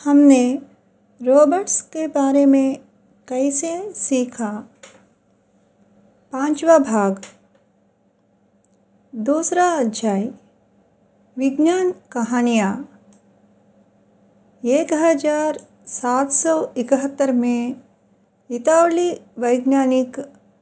हमने रोबोट्स के बारे में कैसे सीखा। पांचवा भाग, दूसरा अध्याय, विज्ञान कहानियाँ। 1771 में इतालवी वैज्ञानिक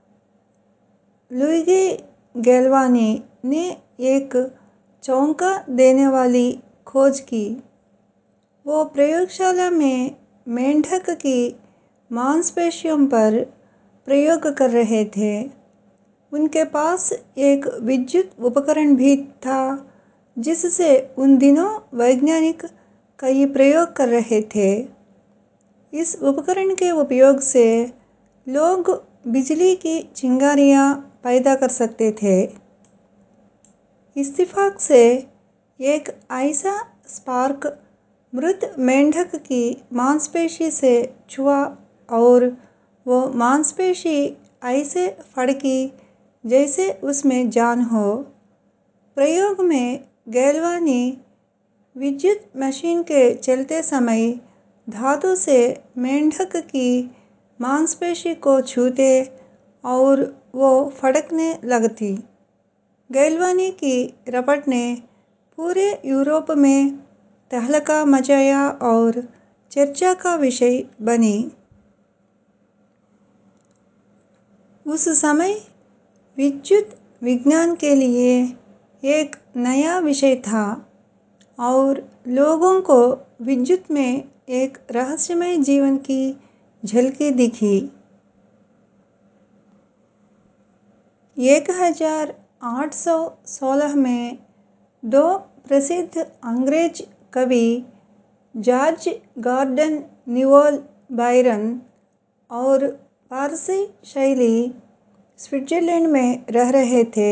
लुइगी गैल्वानी ने एक चौंका देने वाली खोज की। वो प्रयोगशाला में मेंढक की मांसपेशियों पर प्रयोग कर रहे थे। उनके पास एक विद्युत उपकरण भी था जिससे उन दिनों वैज्ञानिक कई प्रयोग कर रहे थे। इस उपकरण के उपयोग से लोग बिजली की चिंगारियाँ पैदा कर सकते थे। इत्तेफाक से एक ऐसा स्पार्क मृत मेंढक की मांसपेशी से छुआ और वो मांसपेशी ऐसे फड़की जैसे उसमें जान हो। प्रयोग में गैल्वानी विद्युत मशीन के चलते समय धातु से मेंढक की मांसपेशी को छूते और वो फड़कने लगती। गैल्वानी की रपट ने पूरे यूरोप में तहलका मचाया और चर्चा का विषय बनी। उस समय विद्युत विज्ञान के लिए एक नया विषय था और लोगों को विद्युत में एक रहस्यमय जीवन की झलकी दिखी। 1816 में दो प्रसिद्ध अंग्रेज कवि जॉर्ज गॉर्डन न्यूएल बायरन और पारसी शैली स्विट्जरलैंड में रह रहे थे।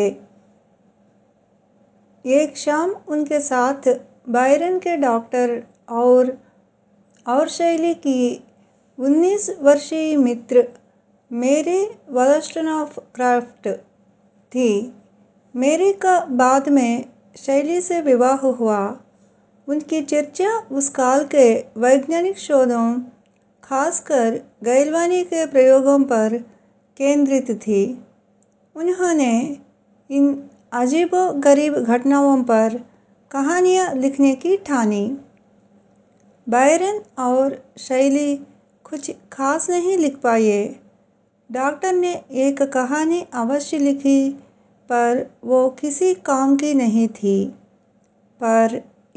एक शाम उनके साथ बायरन के डॉक्टर और शैली की 19 वर्षीय मित्र मैरी वॉलस्टोनक्राफ्ट थी। मैरी का बाद में शैली से विवाह हुआ। उनकी चर्चा उस काल के वैज्ञानिक शोधों, खासकर गैल्वानी के प्रयोगों पर केंद्रित थी। उन्होंने इन अजीबोगरीब घटनाओं पर कहानियाँ लिखने की ठानी। बायरन और शैली कुछ खास नहीं लिख पाए। डॉक्टर ने एक कहानी अवश्य लिखी पर वो किसी काम की नहीं थी। पर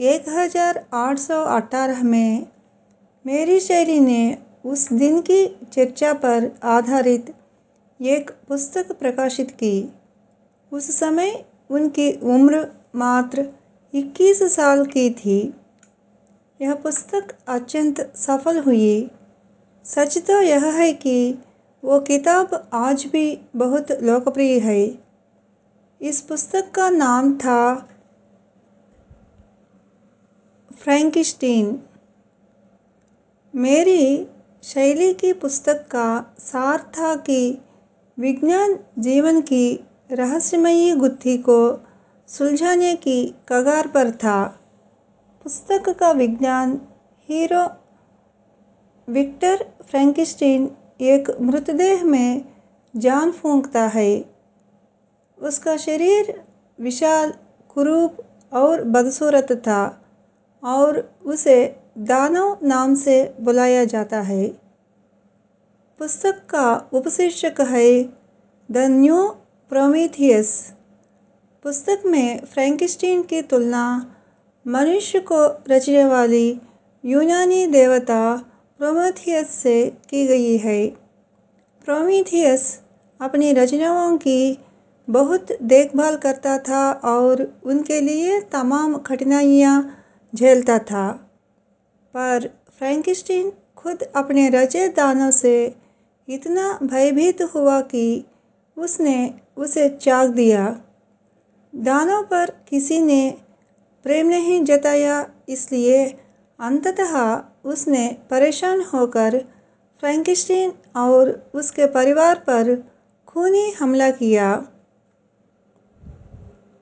1818 में मैरी शैली ने उस दिन की चर्चा पर आधारित एक पुस्तक प्रकाशित की। उस समय उनकी उम्र मात्र 21 साल की थी। यह पुस्तक अत्यंत सफल हुई। सच तो यह है कि वो किताब आज भी बहुत लोकप्रिय है। इस पुस्तक का नाम था फ्रैंकेनस्टीन। मैरी शैली की पुस्तक का सार था कि विज्ञान जीवन की रहस्यमयी गुत्थी को सुलझाने की कगार पर था। पुस्तक का विज्ञान हीरो विक्टर फ्रैंकेनस्टीन एक मृतदेह में जान फूंकता है। उसका शरीर विशाल, कुरूप और बदसूरत था और उसे दानव नाम से बुलाया जाता है। पुस्तक का उपशीर्षक है द न्यू प्रोमीथियस। पुस्तक में फ्रैंकेनस्टीन की तुलना मनुष्य को रचने वाली यूनानी देवता प्रोमेथियस से की गई है। प्रोमीथियस अपनी रचनाओं की बहुत देखभाल करता था और उनके लिए तमाम कठिनाइयाँ झेलता था। पर फ्रैंकेनस्टीन खुद अपने रचे दानव से इतना भयभीत हुआ कि उसने उसे त्याग दिया। दानव पर किसी ने प्रेम नहीं जताया, इसलिए अंततः उसने परेशान होकर फ्रैंकेनस्टीन और उसके परिवार पर खूनी हमला किया।